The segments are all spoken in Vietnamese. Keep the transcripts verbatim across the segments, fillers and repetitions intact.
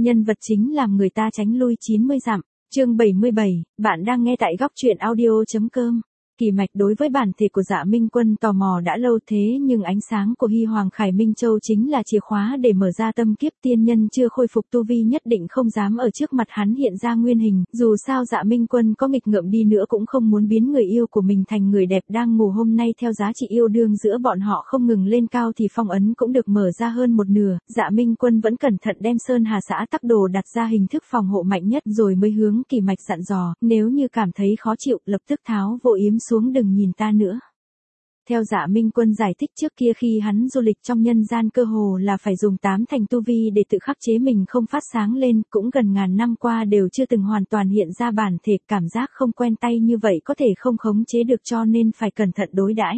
nhân vật chính làm người ta tránh lui chín mươi dặm. Chương bảy mươi bảy, bạn đang nghe tại góc truyện audio.com. Kỳ mạch đối với bản thể của Dạ Minh Quân tò mò đã lâu, thế nhưng ánh sáng của Hy Hoàng Khải Minh Châu chính là chìa khóa để mở ra tâm kiếp. Tiên nhân chưa khôi phục tu vi nhất định không dám ở trước mặt hắn hiện ra nguyên hình, dù sao Dạ Minh Quân có nghịch ngợm đi nữa cũng không muốn biến người yêu của mình thành người đẹp đang ngủ. Hôm nay theo giá trị yêu đương giữa bọn họ không ngừng lên cao thì phong ấn cũng được mở ra hơn một nửa. Dạ Minh Quân vẫn cẩn thận đem Sơn Hà Xã Tắc Đồ đặt ra hình thức phòng hộ mạnh nhất rồi mới hướng Kỳ mạch dặn dò, nếu như cảm thấy khó chịu lập tức tháo vô yếm xuống, đừng nhìn ta nữa. Theo Dạ Minh Quân giải thích, trước kia khi hắn du lịch trong nhân gian cơ hồ là phải dùng tám thành tu vi để tự khắc chế mình không phát sáng lên, cũng gần ngàn năm qua đều chưa từng hoàn toàn hiện ra bản thể, cảm giác không quen tay như vậy có thể không khống chế được cho nên phải cẩn thận đối đãi.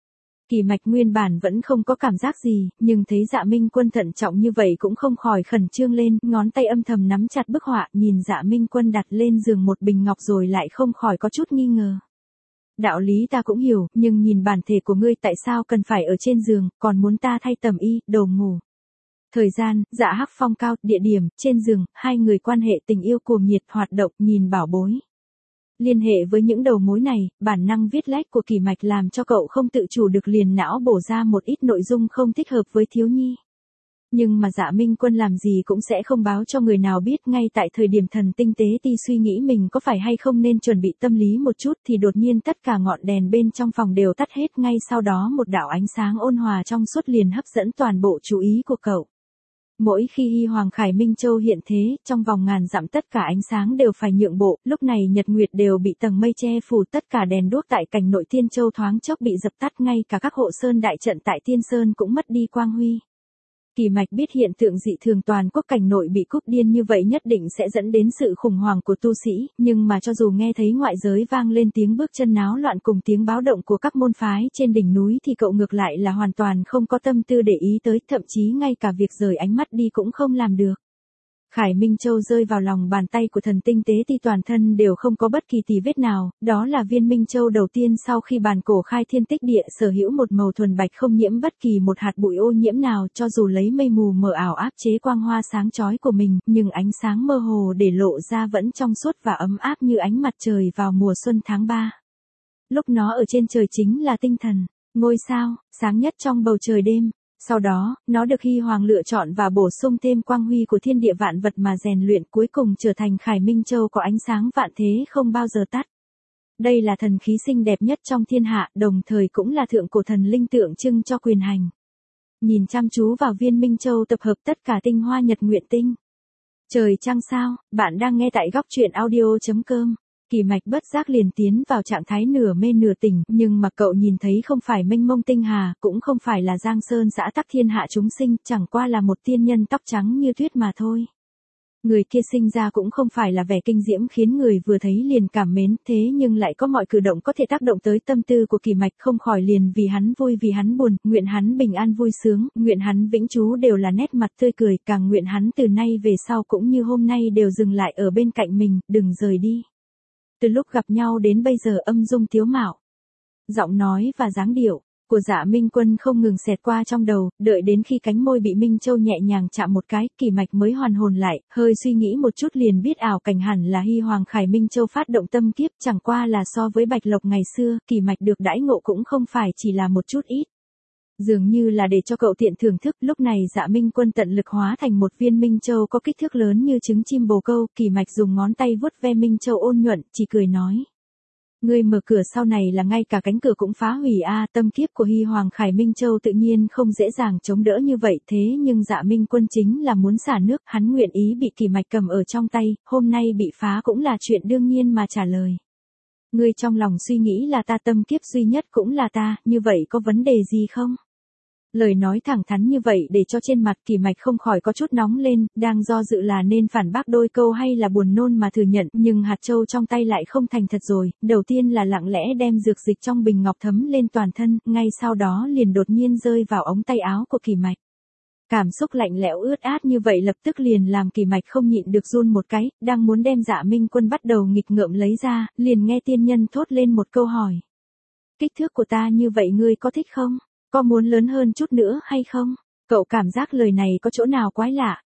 Kỳ mạch nguyên bản vẫn không có cảm giác gì, nhưng thấy Dạ Minh Quân thận trọng như vậy cũng không khỏi khẩn trương lên, ngón tay âm thầm nắm chặt bức họa, nhìn Dạ Minh Quân đặt lên giường một bình ngọc rồi lại không khỏi có chút nghi ngờ. Đạo lý ta cũng hiểu, nhưng nhìn bản thể của ngươi tại sao cần phải ở trên giường, còn muốn ta thay tầm y, đồ ngủ. Thời gian, Dạ Hắc Phong cao, địa điểm, trên giường, hai người quan hệ tình yêu cuồng nhiệt hoạt động, nhìn bảo bối. Liên hệ với những đầu mối này, bản năng viết lách của Kỳ mạch làm cho cậu không tự chủ được liền não bổ ra một ít nội dung không thích hợp với thiếu nhi. Nhưng mà Dạ Minh Quân làm gì cũng sẽ không báo cho người nào biết. Ngay tại thời điểm thần tinh tế ti suy nghĩ mình có phải hay không nên chuẩn bị tâm lý một chút thì đột nhiên tất cả ngọn đèn bên trong phòng đều tắt hết, ngay sau đó một đạo ánh sáng ôn hòa trong suốt liền hấp dẫn toàn bộ chú ý của cậu. Mỗi khi Hy Hoàng Khải Minh Châu hiện thế, trong vòng ngàn dặm tất cả ánh sáng đều phải nhượng bộ, lúc này nhật nguyệt đều bị tầng mây che phủ, tất cả đèn đuốc tại cảnh nội Tiên Châu thoáng chốc bị dập tắt, ngay cả các hộ sơn đại trận tại Tiên Sơn cũng mất đi quang huy. Kỳ mạch biết hiện tượng dị thường toàn quốc cảnh nội bị cúp điên như vậy nhất định sẽ dẫn đến sự khủng hoảng của tu sĩ, nhưng mà cho dù nghe thấy ngoại giới vang lên tiếng bước chân náo loạn cùng tiếng báo động của các môn phái trên đỉnh núi thì cậu ngược lại là hoàn toàn không có tâm tư để ý tới, thậm chí ngay cả việc rời ánh mắt đi cũng không làm được. Khải Minh Châu rơi vào lòng bàn tay của thần tinh tế ti, toàn thân đều không có bất kỳ tì vết nào, đó là viên Minh Châu đầu tiên sau khi bàn cổ khai thiên tích địa, sở hữu một màu thuần bạch không nhiễm bất kỳ một hạt bụi ô nhiễm nào, cho dù lấy mây mù mờ ảo áp chế quang hoa sáng chói của mình, nhưng ánh sáng mơ hồ để lộ ra vẫn trong suốt và ấm áp như ánh mặt trời vào mùa xuân tháng ba. Lúc nó ở trên trời chính là tinh thần, ngôi sao, sáng nhất trong bầu trời đêm. Sau đó, nó được Hy Hoàng lựa chọn và bổ sung thêm quang huy của thiên địa vạn vật mà rèn luyện, cuối cùng trở thành Khải Minh Châu có ánh sáng vạn thế không bao giờ tắt. Đây là thần khí xinh đẹp nhất trong thiên hạ, đồng thời cũng là thượng cổ thần linh tượng trưng cho quyền hành. Nhìn chăm chú vào viên Minh Châu tập hợp tất cả tinh hoa nhật nguyện tinh. Trời trăng sao, bạn đang nghe tại góc truyện audio.com. Kỳ mạch bất giác liền tiến vào trạng thái nửa mê nửa tỉnh, nhưng mà cậu nhìn thấy không phải mênh mông tinh hà, cũng không phải là Giang Sơn Xã Tắc thiên hạ chúng sinh, chẳng qua là một tiên nhân tóc trắng như tuyết mà thôi. Người kia sinh ra cũng không phải là vẻ kinh diễm khiến người vừa thấy liền cảm mến, thế nhưng lại có mọi cử động có thể tác động tới tâm tư của Kỳ mạch, không khỏi liền vì hắn vui vì hắn buồn, nguyện hắn bình an vui sướng, nguyện hắn vĩnh trú đều là nét mặt tươi cười, càng nguyện hắn từ nay về sau cũng như hôm nay đều dừng lại ở bên cạnh mình, đừng rời đi. Từ lúc gặp nhau đến bây giờ âm dung tiếu mạo, giọng nói và dáng điệu của Dạ Minh Quân không ngừng xẹt qua trong đầu, đợi đến khi cánh môi bị Minh Châu nhẹ nhàng chạm một cái, Kỳ mạch mới hoàn hồn lại, hơi suy nghĩ một chút liền biết ảo cảnh hẳn là Hy Hoàng Khải Minh Châu phát động tâm kiếp, chẳng qua là so với Bạch Lộc ngày xưa, Kỳ mạch được đãi ngộ cũng không phải chỉ là một chút ít. Dường như là để cho cậu tiện thưởng thức, lúc này Dạ Minh Quân tận lực hóa thành một viên Minh Châu có kích thước lớn như trứng chim bồ câu, Kỳ mạch dùng ngón tay vuốt ve Minh Châu ôn nhuận, chỉ cười nói. Ngươi mở cửa sau này là ngay cả cánh cửa cũng phá hủy a à, tâm kiếp của Hy Hoàng Khải Minh Châu tự nhiên không dễ dàng chống đỡ như vậy, thế nhưng Dạ Minh Quân chính là muốn xả nước, hắn nguyện ý bị Kỳ mạch cầm ở trong tay, hôm nay bị phá cũng là chuyện đương nhiên mà trả lời. Ngươi trong lòng suy nghĩ là ta, tâm kiếp duy nhất cũng là ta, như vậy có vấn đề gì không? Lời nói thẳng thắn như vậy để cho trên mặt Kỳ mạch không khỏi có chút nóng lên, đang do dự là nên phản bác đôi câu hay là buồn nôn mà thừa nhận, nhưng hạt châu trong tay lại không thành thật rồi, đầu tiên là lặng lẽ đem dược dịch trong bình ngọc thấm lên toàn thân, ngay sau đó liền đột nhiên rơi vào ống tay áo của Kỳ mạch. Cảm xúc lạnh lẽo ướt át như vậy lập tức liền làm Kỳ mạch không nhịn được run một cái, đang muốn đem Dạ Minh Quân bắt đầu nghịch ngợm lấy ra, liền nghe tiên nhân thốt lên một câu hỏi. Kích thước của ta như vậy ngươi có thích không? Có muốn lớn hơn chút nữa hay không? Cậu cảm giác lời này có chỗ nào quái lạ,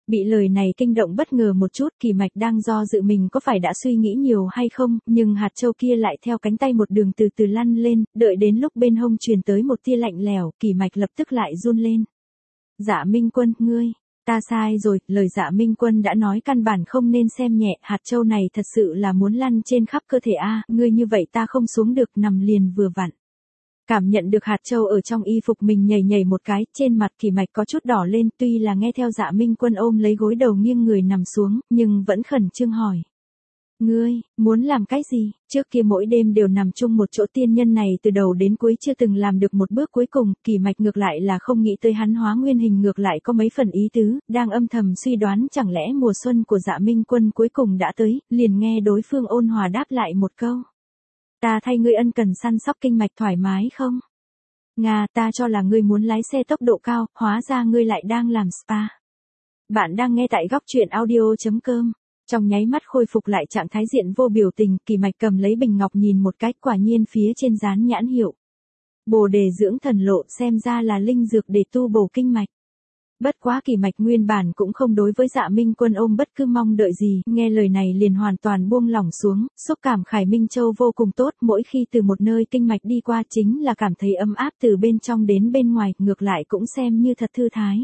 Bị lời này kinh động bất ngờ một chút, Kỳ Mạch đang do dự mình có phải đã suy nghĩ nhiều hay không, nhưng hạt châu kia lại theo cánh tay một đường từ từ lăn lên, đợi đến lúc bên hông truyền tới một tia lạnh lẽo, Kỳ Mạch lập tức lại run lên. Dạ Minh Quân, ngươi, ta sai rồi, lời Dạ Minh Quân đã nói căn bản không nên xem nhẹ, hạt châu này thật sự là muốn lăn trên khắp cơ thể a, ngươi như vậy ta không xuống được, nằm liền vừa vặn. Cảm nhận được hạt châu ở trong y phục mình nhảy nhảy một cái, trên mặt Kỳ Mạch có chút đỏ lên, tuy là nghe theo Dạ Minh Quân ôm lấy gối đầu nghiêng người nằm xuống, nhưng vẫn khẩn trương hỏi. Ngươi, muốn làm cái gì? Trước kia mỗi đêm đều nằm chung một chỗ, tiên nhân này từ đầu đến cuối chưa từng làm được một bước cuối cùng, Kỳ Mạch ngược lại là không nghĩ tới hắn hóa nguyên hình ngược lại có mấy phần ý tứ, đang âm thầm suy đoán chẳng lẽ mùa xuân của Dạ Minh Quân cuối cùng đã tới, liền nghe đối phương ôn hòa đáp lại một câu. Ta thay ngươi ân cần săn sóc kinh mạch thoải mái không? Nga, ta cho là ngươi muốn lái xe tốc độ cao, hóa ra ngươi lại đang làm spa. Bạn đang nghe tại góc truyện audio.com. Trong nháy mắt khôi phục lại trạng thái diện vô biểu tình, Kỳ Mạch cầm lấy bình ngọc nhìn một cái, quả nhiên phía trên dán nhãn hiệu. Bồ đề dưỡng thần lộ, xem ra là linh dược để tu bổ kinh mạch. Bất quá Kỳ Mạch nguyên bản cũng không đối với Dạ Minh Quân ôm bất cứ mong đợi gì, nghe lời này liền hoàn toàn buông lỏng xuống, xúc cảm Khải Minh Châu vô cùng tốt, mỗi khi từ một nơi kinh mạch đi qua chính là cảm thấy ấm áp từ bên trong đến bên ngoài, ngược lại cũng xem như thật thư thái.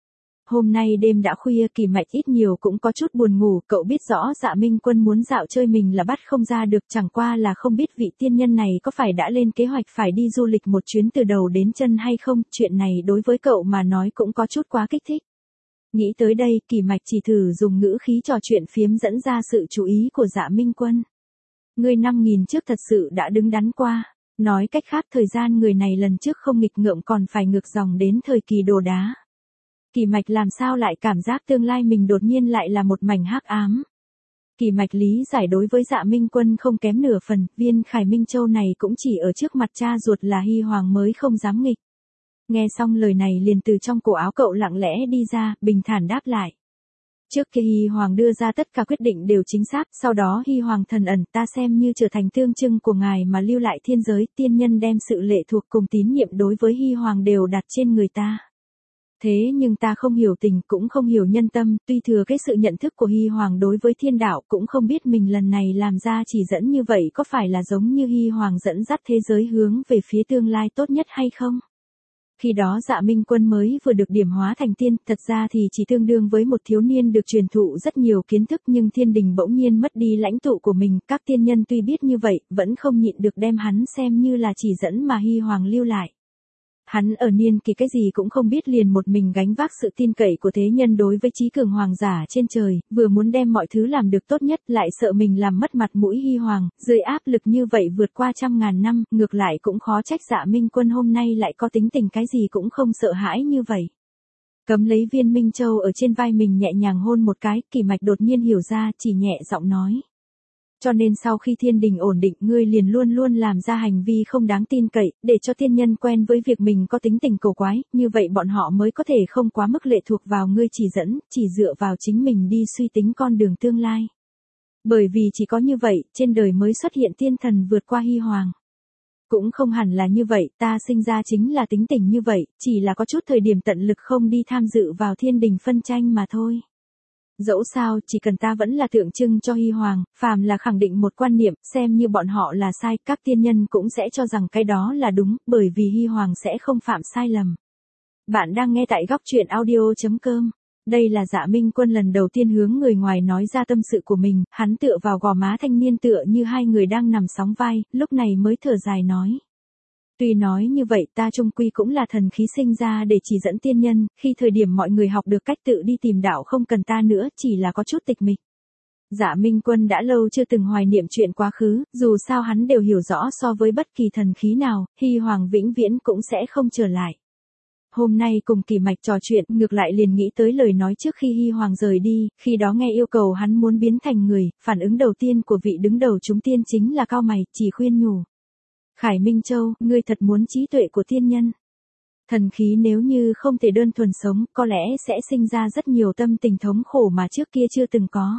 Hôm nay đêm đã khuya, Kỳ Mạch ít nhiều cũng có chút buồn ngủ, cậu biết rõ Dạ Minh Quân muốn dạo chơi mình là bắt không ra được, chẳng qua là không biết vị tiên nhân này có phải đã lên kế hoạch phải đi du lịch một chuyến từ đầu đến chân hay không, chuyện này đối với cậu mà nói cũng có chút quá kích thích. Nghĩ tới đây, Kỳ Mạch chỉ thử dùng ngữ khí trò chuyện phiếm dẫn ra sự chú ý của Dạ Minh Quân. Người năm nghìn trước thật sự đã đứng đắn qua, nói cách khác thời gian người này lần trước không nghịch ngợm còn phải ngược dòng đến thời kỳ Đồ Đá. Kỳ Mạch làm sao lại cảm giác tương lai mình đột nhiên lại là một mảnh hắc ám. Kỳ Mạch lý giải đối với Dạ Minh Quân không kém nửa phần, viên Khải Minh Châu này cũng chỉ ở trước mặt cha ruột là Hy Hoàng mới không dám nghịch. Nghe xong lời này liền từ trong cổ áo cậu lặng lẽ đi ra, bình thản đáp lại. Trước khi Hy Hoàng đưa ra tất cả quyết định đều chính xác, sau đó Hy Hoàng thần ẩn, ta xem như trở thành tương trưng của ngài mà lưu lại thiên giới, tiên nhân đem sự lệ thuộc cùng tín nhiệm đối với Hy Hoàng đều đặt trên người ta. Thế nhưng ta không hiểu tình, cũng không hiểu nhân tâm, tuy thừa cái sự nhận thức của Hy Hoàng đối với thiên đạo, cũng không biết mình lần này làm ra chỉ dẫn như vậy có phải là giống như Hy Hoàng dẫn dắt thế giới hướng về phía tương lai tốt nhất hay không? Khi đó Dạ Minh Quân mới vừa được điểm hóa thành tiên, thật ra thì chỉ tương đương với một thiếu niên được truyền thụ rất nhiều kiến thức, nhưng thiên đình bỗng nhiên mất đi lãnh tụ của mình, các tiên nhân tuy biết như vậy, vẫn không nhịn được đem hắn xem như là chỉ dẫn mà Hy Hoàng lưu lại. Hắn ở niên kỳ cái gì cũng không biết liền một mình gánh vác sự tin cậy của thế nhân đối với trí cường hoàng giả trên trời, vừa muốn đem mọi thứ làm được tốt nhất lại sợ mình làm mất mặt mũi Hy Hoàng, dưới áp lực như vậy vượt qua trăm ngàn năm, ngược lại cũng khó trách Dạ Minh Quân hôm nay lại có tính tình cái gì cũng không sợ hãi như vậy. Cấm lấy viên Minh Châu ở trên vai mình nhẹ nhàng hôn một cái, Kỳ Mạch đột nhiên hiểu ra, chỉ nhẹ giọng nói. Cho nên sau khi thiên đình ổn định ngươi liền luôn luôn làm ra hành vi không đáng tin cậy, để cho tiên nhân quen với việc mình có tính tình cổ quái, như vậy bọn họ mới có thể không quá mức lệ thuộc vào ngươi chỉ dẫn, chỉ dựa vào chính mình đi suy tính con đường tương lai. Bởi vì chỉ có như vậy, trên đời mới xuất hiện tiên thần vượt qua Hy Hoàng. Cũng không hẳn là như vậy, ta sinh ra chính là tính tình như vậy, chỉ là có chút thời điểm tận lực không đi tham dự vào thiên đình phân tranh mà thôi. Dẫu sao, chỉ cần ta vẫn là tượng trưng cho Hy Hoàng, phàm là khẳng định một quan niệm, xem như bọn họ là sai, các tiên nhân cũng sẽ cho rằng cái đó là đúng, bởi vì Hy Hoàng sẽ không phạm sai lầm. Bạn đang nghe tại góc truyện audio.com. Đây là Dạ Minh Quân lần đầu tiên hướng người ngoài nói ra tâm sự của mình, hắn tựa vào gò má thanh niên tựa như hai người đang nằm sóng vai, lúc này mới thở dài nói. Tuy nói như vậy ta trung quy cũng là thần khí sinh ra để chỉ dẫn tiên nhân, khi thời điểm mọi người học được cách tự đi tìm đạo không cần ta nữa, chỉ là có chút tịch mịch. Dạ Minh Quân đã lâu chưa từng hoài niệm chuyện quá khứ, dù sao hắn đều hiểu rõ so với bất kỳ thần khí nào, Hy Hoàng vĩnh viễn cũng sẽ không trở lại. Hôm nay cùng Kỳ Mạch trò chuyện, ngược lại liền nghĩ tới lời nói trước khi Hy Hoàng rời đi, khi đó nghe yêu cầu hắn muốn biến thành người, phản ứng đầu tiên của vị đứng đầu chúng tiên chính là cau mày, chỉ khuyên nhủ. Khải Minh Châu, ngươi thật muốn trí tuệ của tiên nhân. Thần khí nếu như không thể đơn thuần sống, có lẽ sẽ sinh ra rất nhiều tâm tình thống khổ mà trước kia chưa từng có.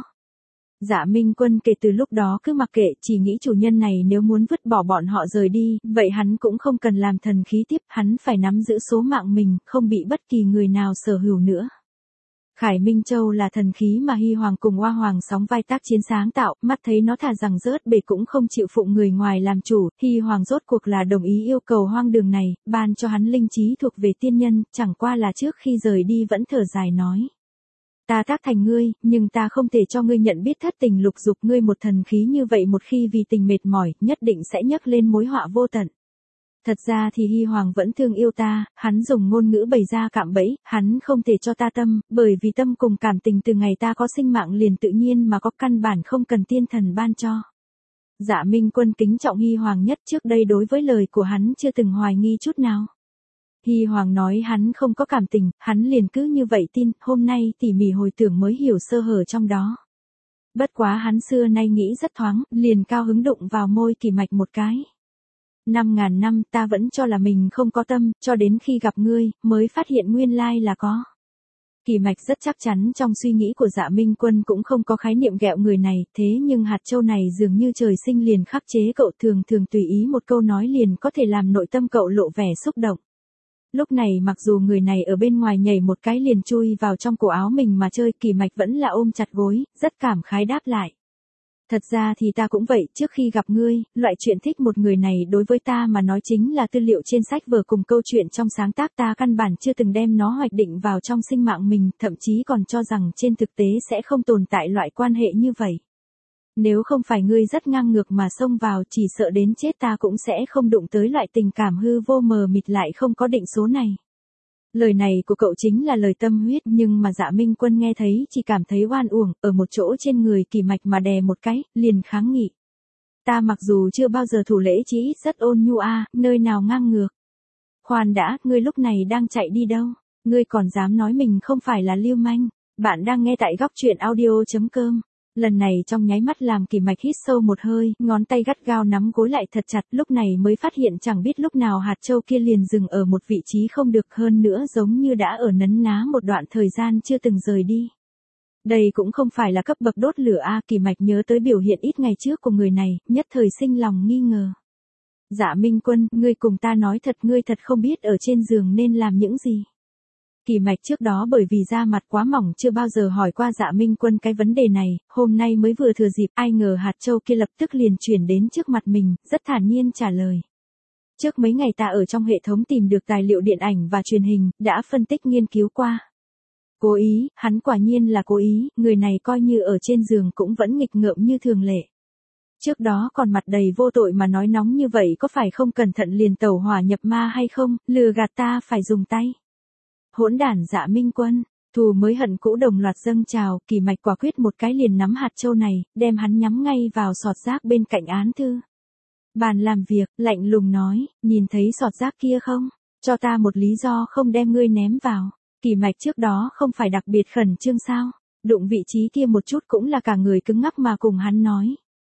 Dạ Minh Quân kể từ lúc đó cứ mặc kệ, chỉ nghĩ chủ nhân này nếu muốn vứt bỏ bọn họ rời đi, vậy hắn cũng không cần làm thần khí tiếp, hắn phải nắm giữ số mạng mình, không bị bất kỳ người nào sở hữu nữa. Khải Minh Châu là thần khí mà Hy Hoàng cùng Hoa Hoàng sóng vai tác chiến sáng tạo, mắt thấy nó thà rằng rớt bể cũng không chịu phụng người ngoài làm chủ, Hy Hoàng rốt cuộc là đồng ý yêu cầu hoang đường này, ban cho hắn linh trí thuộc về tiên nhân, chẳng qua là trước khi rời đi vẫn thở dài nói. Ta tác thành ngươi, nhưng ta không thể cho ngươi nhận biết thất tình lục dục, ngươi một thần khí như vậy một khi vì tình mệt mỏi, nhất định sẽ nhấc lên mối họa vô tận. Thật ra thì Hy Hoàng vẫn thương yêu ta, hắn dùng ngôn ngữ bày ra cạm bẫy, hắn không thể cho ta tâm, bởi vì tâm cùng cảm tình từ ngày ta có sinh mạng liền tự nhiên mà có, căn bản không cần tiên thần ban cho. Dạ Minh Quân kính trọng Hy Hoàng nhất, trước đây đối với lời của hắn chưa từng hoài nghi chút nào. Hy Hoàng nói hắn không có cảm tình, hắn liền cứ như vậy tin, hôm nay tỉ mỉ hồi tưởng mới hiểu sơ hở trong đó. Bất quá hắn xưa nay nghĩ rất thoáng, liền cao hứng đụng vào môi Kỳ Mạch một cái. Năm ngàn năm ta vẫn cho là mình không có tâm, cho đến khi gặp ngươi, mới phát hiện nguyên lai là có. Kỳ Mạch rất chắc chắn trong suy nghĩ của Dạ Minh Quân cũng không có khái niệm ghẹo người này, thế nhưng hạt châu này dường như trời sinh liền khắc chế cậu, thường thường tùy ý một câu nói liền có thể làm nội tâm cậu lộ vẻ xúc động. Lúc này mặc dù người này ở bên ngoài nhảy một cái liền chui vào trong cổ áo mình mà chơi, Kỳ Mạch vẫn là ôm chặt gối, rất cảm khái đáp lại. Thật ra thì ta cũng vậy, trước khi gặp ngươi, loại chuyện thích một người này đối với ta mà nói chính là tư liệu trên sách vở cùng câu chuyện trong sáng tác, ta căn bản chưa từng đem nó hoạch định vào trong sinh mạng mình, thậm chí còn cho rằng trên thực tế sẽ không tồn tại loại quan hệ như vậy. Nếu không phải ngươi rất ngang ngược mà xông vào, chỉ sợ đến chết ta cũng sẽ không đụng tới loại tình cảm hư vô mờ mịt lại không có định số này. Lời này của cậu chính là lời tâm huyết, nhưng mà Dạ Minh Quân nghe thấy chỉ cảm thấy oan uổng, ở một chỗ trên người Kỳ Mạch mà đè một cái, liền kháng nghị. Ta mặc dù chưa bao giờ thủ lễ chí ít rất ôn nhu a, à, nơi nào ngang ngược. Khoan đã, ngươi lúc này đang chạy đi đâu? Ngươi còn dám nói mình không phải là lưu manh? Bạn đang nghe tại góc truyện audio chấm com. Lần này trong nháy mắt làm Kỳ Mạch hít sâu một hơi, ngón tay gắt gao nắm gối lại thật chặt, lúc này mới phát hiện chẳng biết lúc nào hạt châu kia liền dừng ở một vị trí không được, hơn nữa giống như đã ở nấn ná một đoạn thời gian chưa từng rời đi. Đây cũng không phải là cấp bậc đốt lửa a, à, Kỳ Mạch nhớ tới biểu hiện ít ngày trước của người này, nhất thời sinh lòng nghi ngờ. Dạ Minh Quân, ngươi cùng ta nói thật, ngươi thật không biết ở trên giường nên làm những gì. Kỳ Mạch trước đó bởi vì da mặt quá mỏng chưa bao giờ hỏi qua Dạ Minh Quân cái vấn đề này, hôm nay mới vừa thừa dịp, ai ngờ hạt châu kia lập tức liền chuyển đến trước mặt mình, rất thản nhiên trả lời. Trước mấy ngày ta ở trong hệ thống tìm được tài liệu điện ảnh và truyền hình, đã phân tích nghiên cứu qua. Cố ý, hắn quả nhiên là cố ý, người này coi như ở trên giường cũng vẫn nghịch ngợm như thường lệ. Trước đó còn mặt đầy vô tội mà nói nóng như vậy, có phải không cẩn thận liền tẩu hỏa nhập ma hay không, lừa gạt ta phải dùng tay. Hỗn đản Dạ Minh Quân, thù mới hận cũ đồng loạt dâng trào, Kỳ Mạch quả quyết một cái liền nắm hạt châu này, đem hắn nhắm ngay vào sọt rác bên cạnh án thư. Bàn làm việc, lạnh lùng nói, nhìn thấy sọt rác kia không? Cho ta một lý do không đem ngươi ném vào. Kỳ Mạch trước đó không phải đặc biệt khẩn trương sao? Đụng vị trí kia một chút cũng là cả người cứng ngắc mà cùng hắn nói.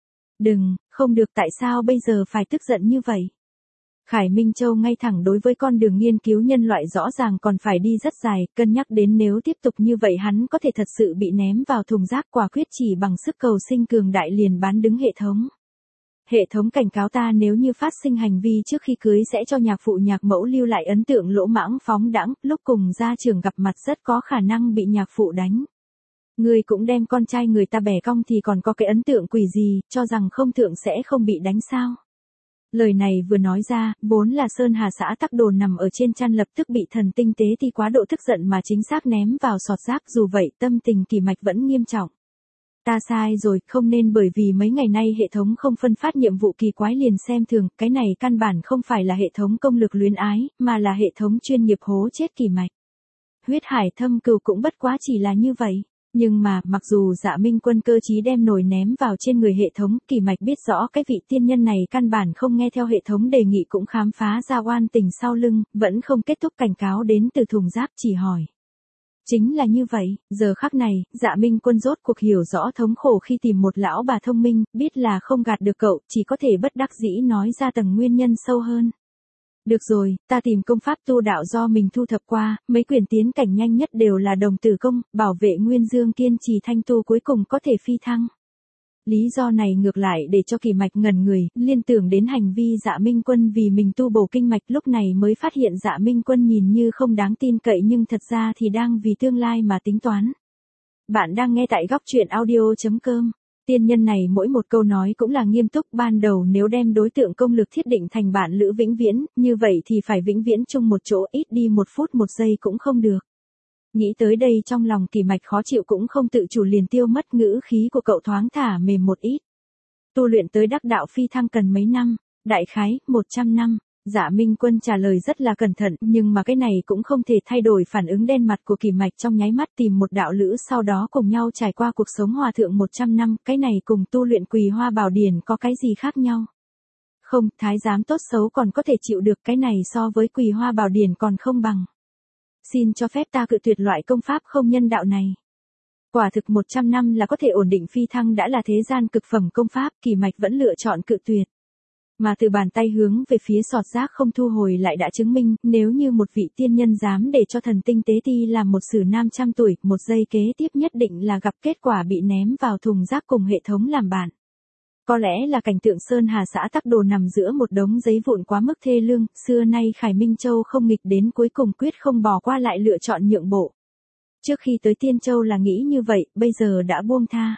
Đừng, không được, tại sao bây giờ phải tức giận như vậy? Khải Minh Châu ngay thẳng đối với con đường nghiên cứu nhân loại rõ ràng còn phải đi rất dài, cân nhắc đến nếu tiếp tục như vậy hắn có thể thật sự bị ném vào thùng rác, quả quyết chỉ bằng sức cầu sinh cường đại liền bán đứng hệ thống. Hệ thống cảnh cáo ta nếu như phát sinh hành vi trước khi cưới sẽ cho nhạc phụ nhạc mẫu lưu lại ấn tượng lỗ mãng phóng đãng, lúc cùng gia trưởng gặp mặt rất có khả năng bị nhạc phụ đánh. Ngươi cũng đem con trai người ta bẻ cong thì còn có cái ấn tượng quỷ gì, cho rằng không thượng sẽ không bị đánh sao? Lời này vừa nói ra, vốn là Sơn Hà xã Tắc Đồ nằm ở trên chăn lập tức bị thần tinh tế thì quá độ tức giận mà chính xác ném vào sọt rác, dù vậy tâm tình Kỳ Mạch vẫn nghiêm trọng. Ta sai rồi, không nên bởi vì mấy ngày nay hệ thống không phân phát nhiệm vụ kỳ quái liền xem thường, cái này căn bản không phải là hệ thống công lực luyến ái, mà là hệ thống chuyên nghiệp hố chết Kỳ Mạch. Huyết hải thâm cừu cũng bất quá chỉ là như vậy. Nhưng mà, mặc dù Dạ Minh Quân cơ trí đem nồi ném vào trên người hệ thống, Kỳ Mạch biết rõ cái vị tiên nhân này căn bản không nghe theo hệ thống đề nghị cũng khám phá ra oan tình sau lưng, vẫn không kết thúc cảnh cáo đến từ thùng rác, chỉ hỏi. Chính là như vậy, giờ khắc này, Dạ Minh Quân rốt cuộc hiểu rõ thống khổ khi tìm một lão bà thông minh, biết là không gạt được cậu, chỉ có thể bất đắc dĩ nói ra tầng nguyên nhân sâu hơn. Được rồi, ta tìm công pháp tu đạo do mình thu thập qua, mấy quyền tiến cảnh nhanh nhất đều là đồng tử công, bảo vệ nguyên dương kiên trì thanh tu cuối cùng có thể phi thăng. Lý do này ngược lại để cho Kỳ Mạch ngẩn người, liên tưởng đến hành vi Dạ Minh Quân vì mình tu bổ kinh mạch, lúc này mới phát hiện Dạ Minh Quân nhìn như không đáng tin cậy nhưng thật ra thì đang vì tương lai mà tính toán. Bạn đang nghe tại góc truyện audio.com. Tiên nhân này mỗi một câu nói cũng là nghiêm túc, ban đầu nếu đem đối tượng công lực thiết định thành bạn lữ vĩnh viễn, như vậy thì phải vĩnh viễn chung một chỗ, ít đi một phút một giây cũng không được. Nghĩ tới đây trong lòng Kỳ Mạch khó chịu cũng không tự chủ liền tiêu mất, ngữ khí của cậu thoáng thả mềm một ít. Tu luyện tới đắc đạo phi thăng cần mấy năm? Đại khái, một trăm năm. Dạ Minh Quân trả lời rất là cẩn thận, nhưng mà cái này cũng không thể thay đổi phản ứng đen mặt của Kỳ Mạch trong nháy mắt, tìm một đạo lữ sau đó cùng nhau trải qua cuộc sống hòa thượng một trăm năm, cái này cùng tu luyện Quỳ Hoa Bảo Điển có cái gì khác nhau? Không, thái giám tốt xấu còn có thể chịu được, cái này so với Quỳ Hoa Bảo Điển còn không bằng. Xin cho phép ta cự tuyệt loại công pháp không nhân đạo này. Quả thực một trăm năm là có thể ổn định phi thăng đã là thế gian cực phẩm công pháp, Kỳ Mạch vẫn lựa chọn cự tuyệt. Mà từ bàn tay hướng về phía sọt rác không thu hồi lại đã chứng minh, nếu như một vị tiên nhân dám để cho thần tinh tế ti làm một sử nam trăm tuổi, một giây kế tiếp nhất định là gặp kết quả bị ném vào thùng rác cùng hệ thống làm bạn. Có lẽ là cảnh tượng Sơn Hà xã Tắc Đồ nằm giữa một đống giấy vụn quá mức thê lương, xưa nay Khải Minh Châu không nghịch đến cuối cùng quyết không bỏ qua lại lựa chọn nhượng bộ. Trước khi tới Tiên Châu là nghĩ như vậy, bây giờ đã buông tha.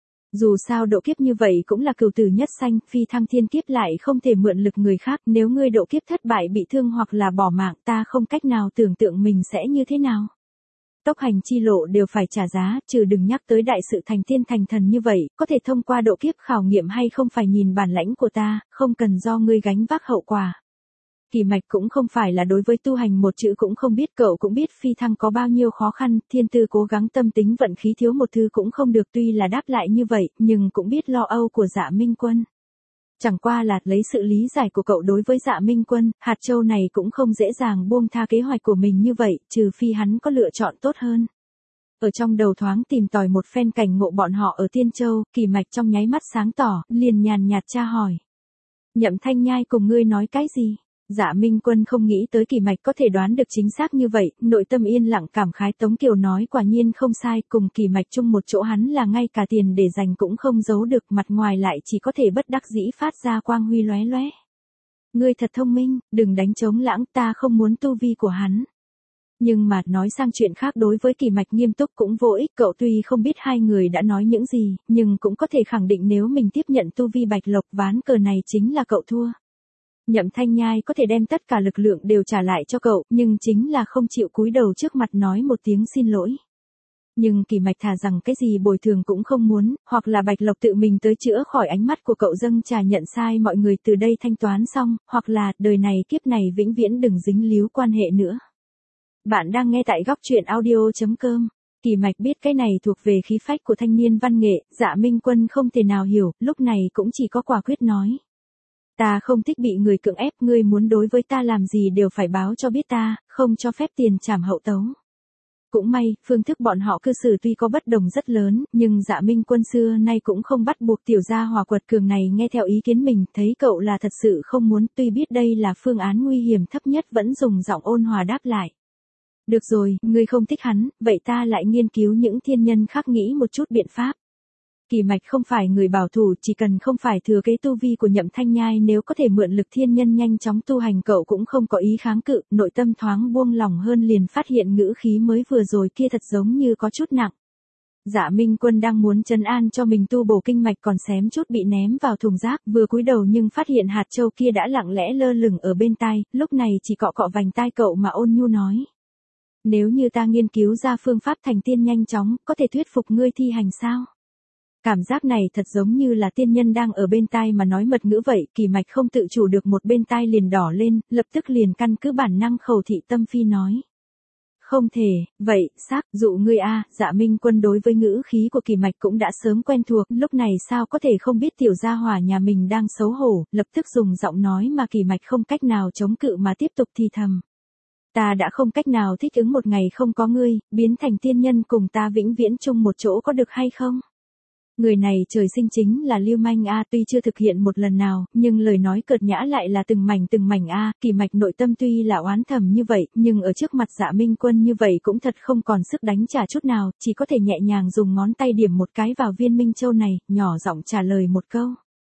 Dù sao độ kiếp như vậy cũng là cửu tử nhất sanh, phi thăng thiên kiếp lại không thể mượn lực người khác, nếu ngươi độ kiếp thất bại bị thương hoặc là bỏ mạng, ta không cách nào tưởng tượng mình sẽ như thế nào. Tốc hành chi lộ đều phải trả giá, trừ đừng nhắc tới đại sự thành tiên thành thần như vậy, có thể thông qua độ kiếp khảo nghiệm hay không phải nhìn bản lãnh của ta, không cần do ngươi gánh vác hậu quả. Kỳ Mạch cũng không phải là đối với tu hành một chữ cũng không biết, cậu cũng biết phi thăng có bao nhiêu khó khăn, thiên tư cố gắng tâm tính vận khí thiếu một thứ cũng không được, tuy là đáp lại như vậy, nhưng cũng biết lo âu của Dạ Minh Quân. Chẳng qua là lấy sự lý giải của cậu đối với Dạ Minh Quân, hạt châu này cũng không dễ dàng buông tha kế hoạch của mình như vậy, trừ phi hắn có lựa chọn tốt hơn. Ở trong đầu thoáng tìm tòi một phen cảnh ngộ bọn họ ở Tiên Châu, Kỳ Mạch trong nháy mắt sáng tỏ, liền nhàn nhạt tra hỏi. Nhậm Thanh Nhai cùng ngươi nói cái gì? Dạ Minh Quân không nghĩ tới Kỳ Mạch có thể đoán được chính xác như vậy, nội tâm yên lặng cảm khái, Tống Kiều nói quả nhiên không sai, cùng Kỳ Mạch chung một chỗ hắn là ngay cả tiền để dành cũng không giấu được, mặt ngoài lại chỉ có thể bất đắc dĩ phát ra quang huy lóe lóe. Ngươi thật thông minh, đừng đánh trống lãng, ta không muốn tu vi của hắn. Nhưng mà nói sang chuyện khác, đối với Kỳ Mạch nghiêm túc cũng vô ích, cậu tuy không biết hai người đã nói những gì, nhưng cũng có thể khẳng định nếu mình tiếp nhận tu vi Bạch Lộc ván cờ này chính là cậu thua. Nhậm Thanh Nhai có thể đem tất cả lực lượng đều trả lại cho cậu, nhưng chính là không chịu cúi đầu trước mặt nói một tiếng xin lỗi. Nhưng Kỳ Mạch thà rằng cái gì bồi thường cũng không muốn, hoặc là Bạch Lộc tự mình tới chữa khỏi ánh mắt của cậu dâng trà nhận sai mọi người từ đây thanh toán xong, hoặc là đời này kiếp này vĩnh viễn đừng dính líu quan hệ nữa. Bạn đang nghe tại góc truyện audio.com. Kỳ Mạch biết cái này thuộc về khí phách của thanh niên văn nghệ, Dạ Minh Quân không thể nào hiểu, lúc này cũng chỉ có quả quyết nói. Ta không thích bị người cưỡng ép, ngươi muốn đối với ta làm gì đều phải báo cho biết ta, không cho phép tiền trảm hậu tấu. Cũng may, phương thức bọn họ cư xử tuy có bất đồng rất lớn, nhưng Dạ Minh Quân xưa nay cũng không bắt buộc tiểu gia hỏa quật cường này nghe theo ý kiến mình, thấy cậu là thật sự không muốn, tuy biết đây là phương án nguy hiểm thấp nhất vẫn dùng giọng ôn hòa đáp lại. Được rồi, ngươi không thích hắn, vậy ta lại nghiên cứu những thiên nhân khác nghĩ một chút biện pháp. Kỳ Mạch không phải người bảo thủ, chỉ cần không phải thừa kế tu vi của Nhậm Thanh Nhai, nếu có thể mượn lực thiên nhân nhanh chóng tu hành cậu cũng không có ý kháng cự, nội tâm thoáng buông lòng hơn, liền phát hiện ngữ khí mới vừa rồi kia thật giống như có chút nặng. Dạ Minh Quân đang muốn trấn an cho mình tu bổ kinh mạch còn xém chút bị ném vào thùng rác, vừa cúi đầu nhưng phát hiện hạt châu kia đã lặng lẽ lơ lửng ở bên tai, lúc này chỉ cọ cọ vành tai cậu mà ôn nhu nói. Nếu như ta nghiên cứu ra phương pháp thành tiên nhanh chóng, có thể thuyết phục ngươi thi hành sao? Cảm giác này thật giống như là tiên nhân đang ở bên tai mà nói mật ngữ vậy, Kỳ Mạch không tự chủ được một bên tai liền đỏ lên, lập tức liền căn cứ bản năng khẩu thị tâm phi nói. Không thể, vậy, xác, dụ ngươi a. Dạ Minh Quân đối với ngữ khí của Kỳ Mạch cũng đã sớm quen thuộc, lúc này sao có thể không biết tiểu gia hỏa nhà mình đang xấu hổ, lập tức dùng giọng nói mà Kỳ Mạch không cách nào chống cự mà tiếp tục thì thầm. Ta đã không cách nào thích ứng một ngày không có ngươi, biến thành tiên nhân cùng ta vĩnh viễn chung một chỗ có được hay không? Người này trời sinh chính là lưu manh a, tuy chưa thực hiện một lần nào, nhưng lời nói cợt nhã lại là từng mảnh từng mảnh a. Kỳ Mạch nội tâm tuy là oán thầm như vậy, nhưng ở trước mặt Dạ Minh Quân như vậy cũng thật không còn sức đánh trả chút nào, chỉ có thể nhẹ nhàng dùng ngón tay điểm một cái vào viên minh châu này, nhỏ giọng trả lời một câu.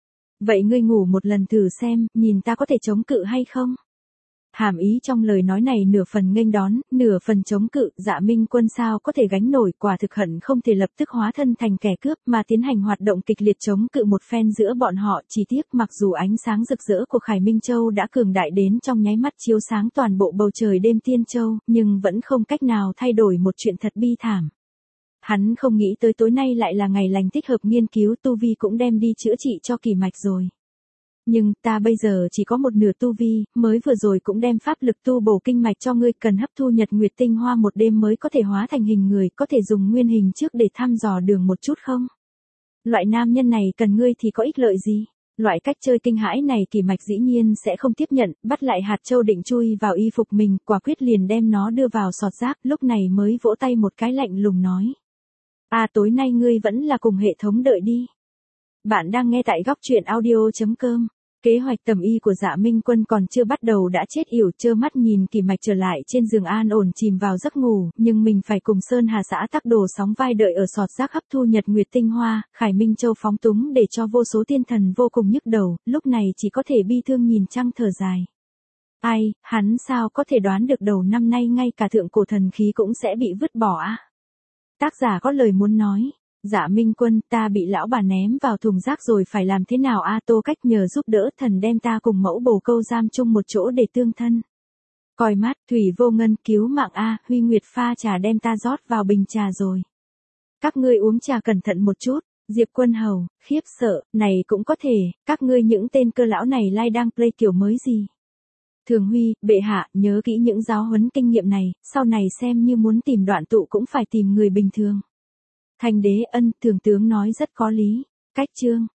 Vậy ngươi ngủ một lần thử xem, nhìn ta có thể chống cự hay không? Hàm ý trong lời nói này nửa phần nghênh đón, nửa phần chống cự. Dạ Minh Quân sao có thể gánh nổi, quả thực hận không thể lập tức hóa thân thành kẻ cướp mà tiến hành hoạt động kịch liệt chống cự một phen giữa bọn họ. Chỉ tiếc mặc dù ánh sáng rực rỡ của Khải Minh Châu đã cường đại đến trong nháy mắt chiếu sáng toàn bộ bầu trời đêm Tiên Châu, nhưng vẫn không cách nào thay đổi một chuyện thật bi thảm. Hắn không nghĩ tới tối nay lại là ngày lành thích hợp nghiên cứu tu vi cũng đem đi chữa trị cho Kỳ Mạch rồi. Nhưng ta bây giờ chỉ có một nửa tu vi, mới vừa rồi cũng đem pháp lực tu bổ kinh mạch cho ngươi, cần hấp thu nhật nguyệt tinh hoa một đêm mới có thể hóa thành hình người, có thể dùng nguyên hình trước để thăm dò đường một chút không? Loại nam nhân này cần ngươi thì có ích lợi gì? Loại cách chơi kinh hãi này Kỳ Mạch dĩ nhiên sẽ không tiếp nhận, bắt lại hạt châu định chui vào y phục mình, quả quyết liền đem nó đưa vào sọt rác, lúc này mới vỗ tay một cái lạnh lùng nói. À tối nay ngươi vẫn là cùng hệ thống đợi đi. Bạn đang nghe tại góc truyện audio chấm com. Kế hoạch tầm y của Dạ Minh Quân còn chưa bắt đầu đã chết yểu, trơ mắt nhìn Kỳ Mạch trở lại trên giường an ổn chìm vào giấc ngủ, nhưng mình phải cùng Sơn Hà xã tắc đồ sóng vai đợi ở sọt rác hấp thu nhật nguyệt tinh hoa. Khải Minh Châu phóng túng để cho vô số tiên thần vô cùng nhức đầu, lúc này chỉ có thể bi thương nhìn trăng thở dài. Ai, hắn sao có thể đoán được đầu năm nay ngay cả thượng cổ thần khí cũng sẽ bị vứt bỏ à? Tác giả có lời muốn nói. Dạ Minh Quân, ta bị lão bà ném vào thùng rác rồi phải làm thế nào a? Tô Cách nhờ giúp đỡ thần đem ta cùng mẫu bồ câu giam chung một chỗ để tương thân. Coi mát, Thủy Vô Ngân cứu mạng a, Huy Nguyệt pha trà đem ta rót vào bình trà rồi. Các ngươi uống trà cẩn thận một chút. Diệp Quân Hầu, khiếp sợ, này cũng có thể, các ngươi những tên cơ lão này lai đang play kiểu mới gì? Thường Huy, bệ hạ, nhớ kỹ những giáo huấn kinh nghiệm này, sau này xem như muốn tìm đoạn tụ cũng phải tìm người bình thường. Thành Đế Ân, Thường tướng nói rất có lý. Cách chương